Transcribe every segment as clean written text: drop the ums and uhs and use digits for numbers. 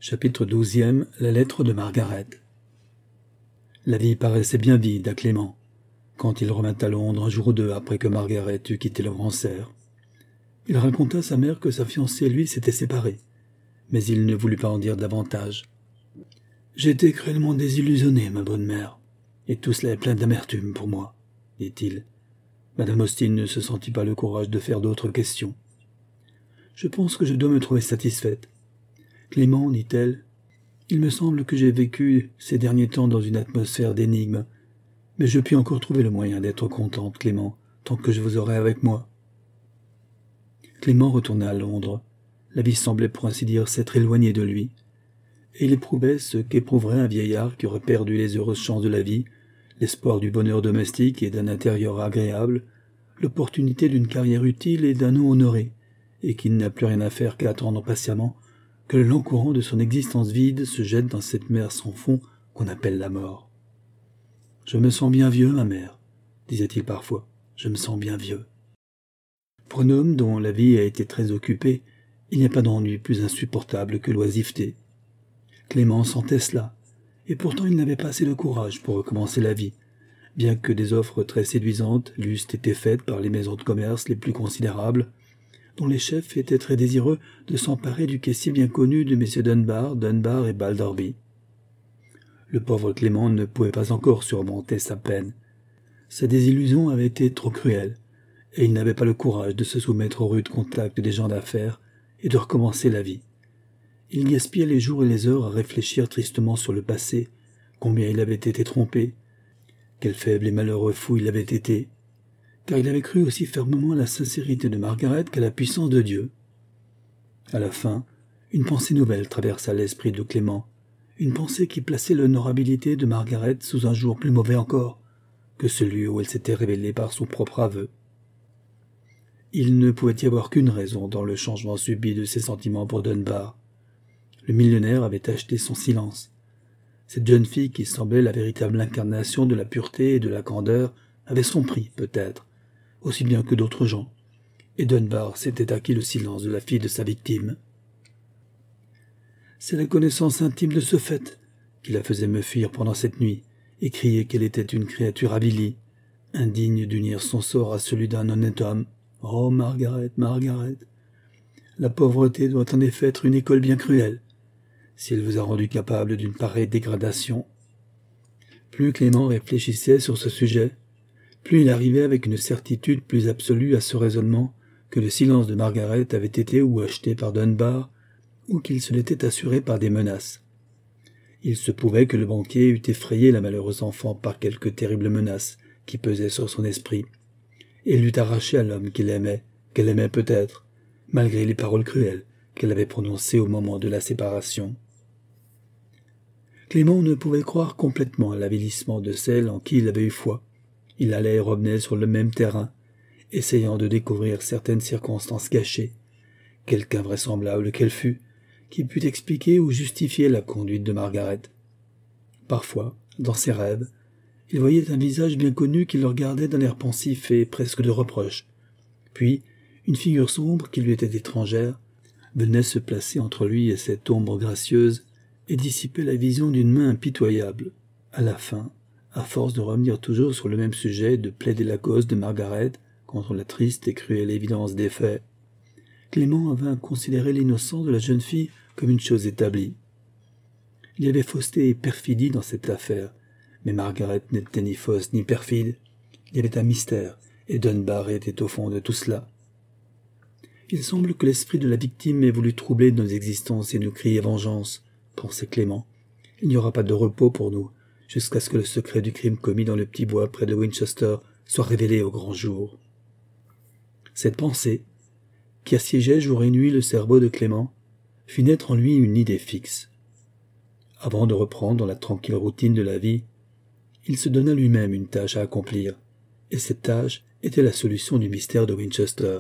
Chapitre 12e. La lettre de Margaret. La vie paraissait bien vide à Clément, quand il revint à Londres un jour ou deux après que Margaret eut quitté le Grand Cerf. Il raconta à sa mère que sa fiancée et lui s'étaient séparés, mais il ne voulut pas en dire davantage. « J'ai été cruellement désillusionné, ma bonne mère, et tout cela est plein d'amertume pour moi, » dit-il. Madame Austin ne se sentit pas le courage de faire d'autres questions. « Je pense que je dois me trouver satisfaite. Clément, dit-elle, il me semble que j'ai vécu ces derniers temps dans une atmosphère d'énigme, mais je puis encore trouver le moyen d'être contente, Clément, tant que je vous aurai avec moi. » Clément retourna à Londres. La vie semblait pour ainsi dire s'être éloignée de lui, et il éprouvait ce qu'éprouverait un vieillard qui aurait perdu les heureuses chances de la vie, l'espoir du bonheur domestique et d'un intérieur agréable, l'opportunité d'une carrière utile et d'un nom honoré, et qui n'a plus rien à faire qu'à attendre patiemment que le lent courant de son existence vide se jette dans cette mer sans fond qu'on appelle la mort. « Je me sens bien vieux, ma mère, » disait-il parfois. « Je me sens bien vieux. » Pour un homme dont la vie a été très occupée, il n'y a pas d'ennui plus insupportable que l'oisiveté. Clément sentait cela, et pourtant il n'avait pas assez de courage pour recommencer la vie, bien que des offres très séduisantes lui eussent été faites par les maisons de commerce les plus considérables, dont les chefs étaient très désireux de s'emparer du caissier bien connu de messieurs Dunbar et Balderby. Le pauvre Clément ne pouvait pas encore surmonter sa peine. Sa désillusion avait été trop cruelle, et il n'avait pas le courage de se soumettre au rude contact des gens d'affaires et de recommencer la vie. Il gaspillait les jours et les heures à réfléchir tristement sur le passé, combien il avait été trompé, quel faible et malheureux fou il avait été, car il avait cru aussi fermement à la sincérité de Margaret qu'à la puissance de Dieu. À la fin, une pensée nouvelle traversa l'esprit de Clément, une pensée qui plaçait l'honorabilité de Margaret sous un jour plus mauvais encore que celui où elle s'était révélée par son propre aveu. Il ne pouvait y avoir qu'une raison dans le changement subit de ses sentiments pour Dunbar. Le millionnaire avait acheté son silence. Cette jeune fille qui semblait la véritable incarnation de la pureté et de la candeur avait son prix, peut-être, aussi bien que d'autres gens, et Dunbar s'était acquis le silence de la fille de sa victime. C'est la connaissance intime de ce fait qui la faisait me fuir pendant cette nuit et crier qu'elle était une créature avilie, indigne d'unir son sort à celui d'un honnête homme. Oh, Margaret, Margaret! La pauvreté doit en effet être une école bien cruelle, si elle vous a rendu capable d'une pareille dégradation. Plus Clément réfléchissait sur ce sujet, plus il arrivait avec une certitude plus absolue à ce raisonnement que le silence de Margaret avait été ou acheté par Dunbar, ou qu'il se l'était assuré par des menaces. Il se pouvait que le banquier eût effrayé la malheureuse enfant par quelque terrible menace qui pesait sur son esprit, et l'eût arraché à l'homme qu'elle aimait peut-être, malgré les paroles cruelles qu'elle avait prononcées au moment de la séparation. Clément ne pouvait croire complètement à l'avilissement de celle en qui il avait eu foi. Il allait et revenait sur le même terrain, essayant de découvrir certaines circonstances cachées, quelque invraisemblable qu'elle fût, qui pût expliquer ou justifier la conduite de Margaret. Parfois, dans ses rêves, il voyait un visage bien connu qui le regardait d'un air pensif et presque de reproche. Puis, une figure sombre qui lui était étrangère venait se placer entre lui et cette ombre gracieuse et dissiper la vision d'une main impitoyable. À la fin, à force de revenir toujours sur le même sujet, de plaider la cause de Margaret contre la triste et cruelle évidence des faits, Clément avait considéré l'innocence de la jeune fille comme une chose établie. Il y avait fausseté et perfidie dans cette affaire, mais Margaret n'était ni fausse ni perfide. Il y avait un mystère, et Dunbar était au fond de tout cela. Il semble que l'esprit de la victime ait voulu troubler nos existences et nous crier vengeance, pensait Clément. Il n'y aura pas de repos pour nous, jusqu'à ce que le secret du crime commis dans le petit bois près de Winchester soit révélé au grand jour. Cette pensée, qui assiégeait jour et nuit le cerveau de Clément, fit naître en lui une idée fixe. Avant de reprendre la tranquille routine de la vie, il se donna lui-même une tâche à accomplir, et cette tâche était la solution du mystère de Winchester.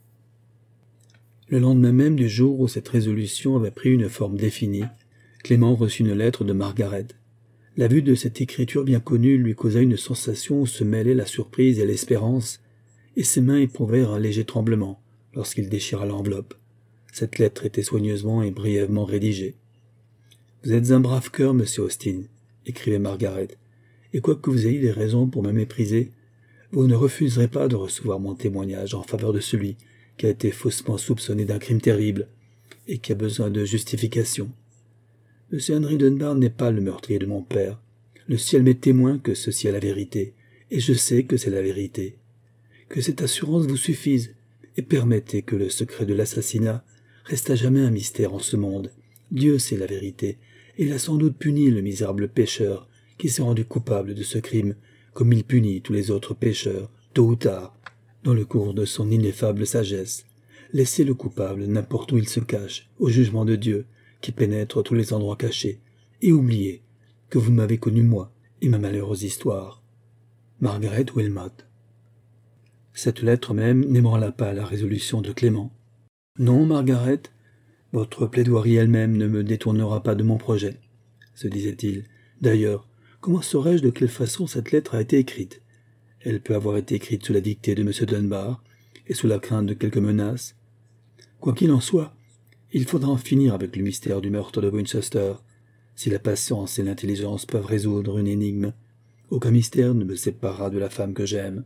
Le lendemain même du jour où cette résolution avait pris une forme définie, Clément reçut une lettre de Margaret. La vue de cette écriture bien connue lui causa une sensation où se mêlaient la surprise et l'espérance, et ses mains éprouvèrent un léger tremblement lorsqu'il déchira l'enveloppe. Cette lettre était soigneusement et brièvement rédigée. Vous êtes un brave cœur, monsieur Austin, écrivait Margaret, et quoique vous ayez des raisons pour me mépriser, vous ne refuserez pas de recevoir mon témoignage en faveur de celui qui a été faussement soupçonné d'un crime terrible et qui a besoin de justification. Monsieur Henry Dunbar n'est pas le meurtrier de mon père. Le ciel m'est témoin que ceci est la vérité, et je sais que c'est la vérité. Que cette assurance vous suffise, et permettez que le secret de l'assassinat reste à jamais un mystère en ce monde. Dieu sait la vérité, et il a sans doute puni le misérable pécheur qui s'est rendu coupable de ce crime, comme il punit tous les autres pécheurs, tôt ou tard, dans le cours de son ineffable sagesse. Laissez le coupable n'importe où il se cache, au jugement de Dieu, qui pénètre tous les endroits cachés, et oubliez que vous m'avez connu moi et ma malheureuse histoire. Margaret Wilmot. Cette lettre même n'ébranla pas la résolution de Clément. Non, Margaret, votre plaidoirie elle-même ne me détournera pas de mon projet, se disait-il. D'ailleurs, comment saurais-je de quelle façon cette lettre a été écrite? Elle peut avoir été écrite sous la dictée de M. Dunbar et sous la crainte de quelques menaces. Quoi qu'il en soit, il faudra en finir avec le mystère du meurtre de Winchester. Si la patience et l'intelligence peuvent résoudre une énigme, aucun mystère ne me séparera de la femme que j'aime.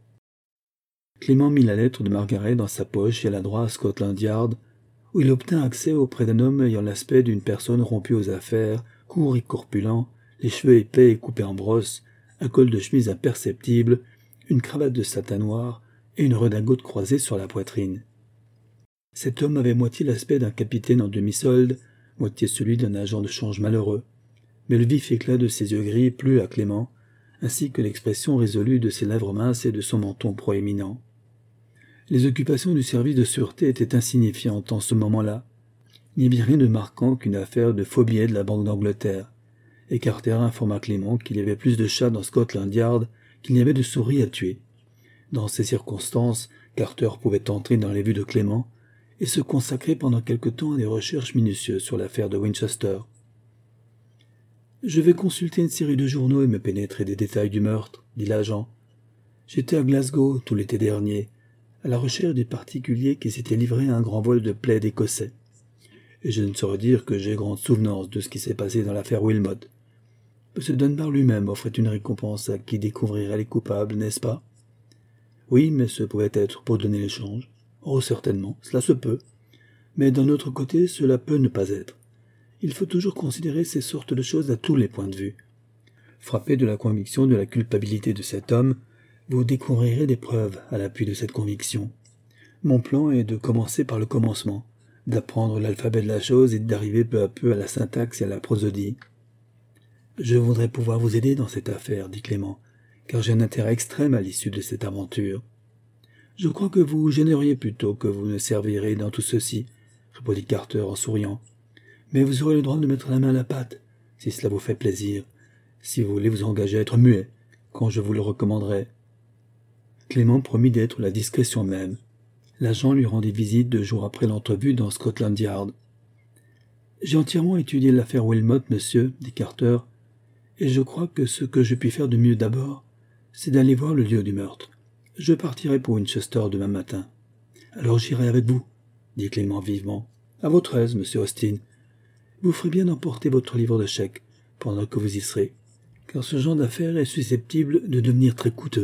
Clément mit la lettre de Margaret dans sa poche et alla droit à Scotland Yard, où il obtint accès auprès d'un homme ayant l'aspect d'une personne rompue aux affaires, court et corpulent, les cheveux épais et coupés en brosse, un col de chemise imperceptible, une cravate de satin noir et une redingote croisée sur la poitrine. Cet homme avait moitié l'aspect d'un capitaine en demi-solde, moitié celui d'un agent de change malheureux, mais le vif éclat de ses yeux gris plut à Clément, ainsi que l'expression résolue de ses lèvres minces et de son menton proéminent. Les occupations du service de sûreté étaient insignifiantes en ce moment-là. Il n'y avait rien de marquant qu'une affaire de faux billets de la Banque d'Angleterre, et Carter informa Clément qu'il y avait plus de chats dans Scotland Yard qu'il n'y avait de souris à tuer. Dans ces circonstances, Carter pouvait entrer dans les vues de Clément et se consacrer pendant quelque temps à des recherches minutieuses sur l'affaire de Winchester. « Je vais consulter une série de journaux et me pénétrer des détails du meurtre, » dit l'agent. « J'étais à Glasgow tout l'été dernier, à la recherche des particuliers qui s'étaient livrés à un grand vol de plaids écossais. Et je ne saurais dire que j'ai grande souvenance de ce qui s'est passé dans l'affaire Wilmot. M. Dunbar lui-même offrait une récompense à qui découvrirait les coupables, n'est-ce pas? Oui, mais ce pouvait être pour donner l'échange. Oh, certainement, cela se peut. Mais d'un autre côté, cela peut ne pas être. Il faut toujours considérer ces sortes de choses à tous les points de vue. Frappé de la conviction de la culpabilité de cet homme, vous découvrirez des preuves à l'appui de cette conviction. Mon plan est de commencer par le commencement, d'apprendre l'alphabet de la chose et d'arriver peu à peu à la syntaxe et à la prosodie. « Je voudrais pouvoir vous aider dans cette affaire, » dit Clément, « car j'ai un intérêt extrême à l'issue de cette aventure. »« Je crois que vous gêneriez plutôt que vous ne servirez dans tout ceci, » répondit Carter en souriant. « Mais vous aurez le droit de mettre la main à la pâte, si cela vous fait plaisir, si vous voulez vous engager à être muet, quand je vous le recommanderai. » Clément promit d'être la discrétion même. L'agent lui rendit visite 2 jours après l'entrevue dans Scotland Yard. « J'ai entièrement étudié l'affaire Wilmot, monsieur, » dit Carter, « et je crois que ce que je puis faire de mieux d'abord, c'est d'aller voir le lieu du meurtre. Je partirai pour Winchester demain matin. »« Alors j'irai avec vous, » dit Clément vivement. « À votre aise, monsieur Austin. Vous ferez bien d'emporter votre livre de chèques pendant que vous y serez, car ce genre d'affaire est susceptible de devenir très coûteux. »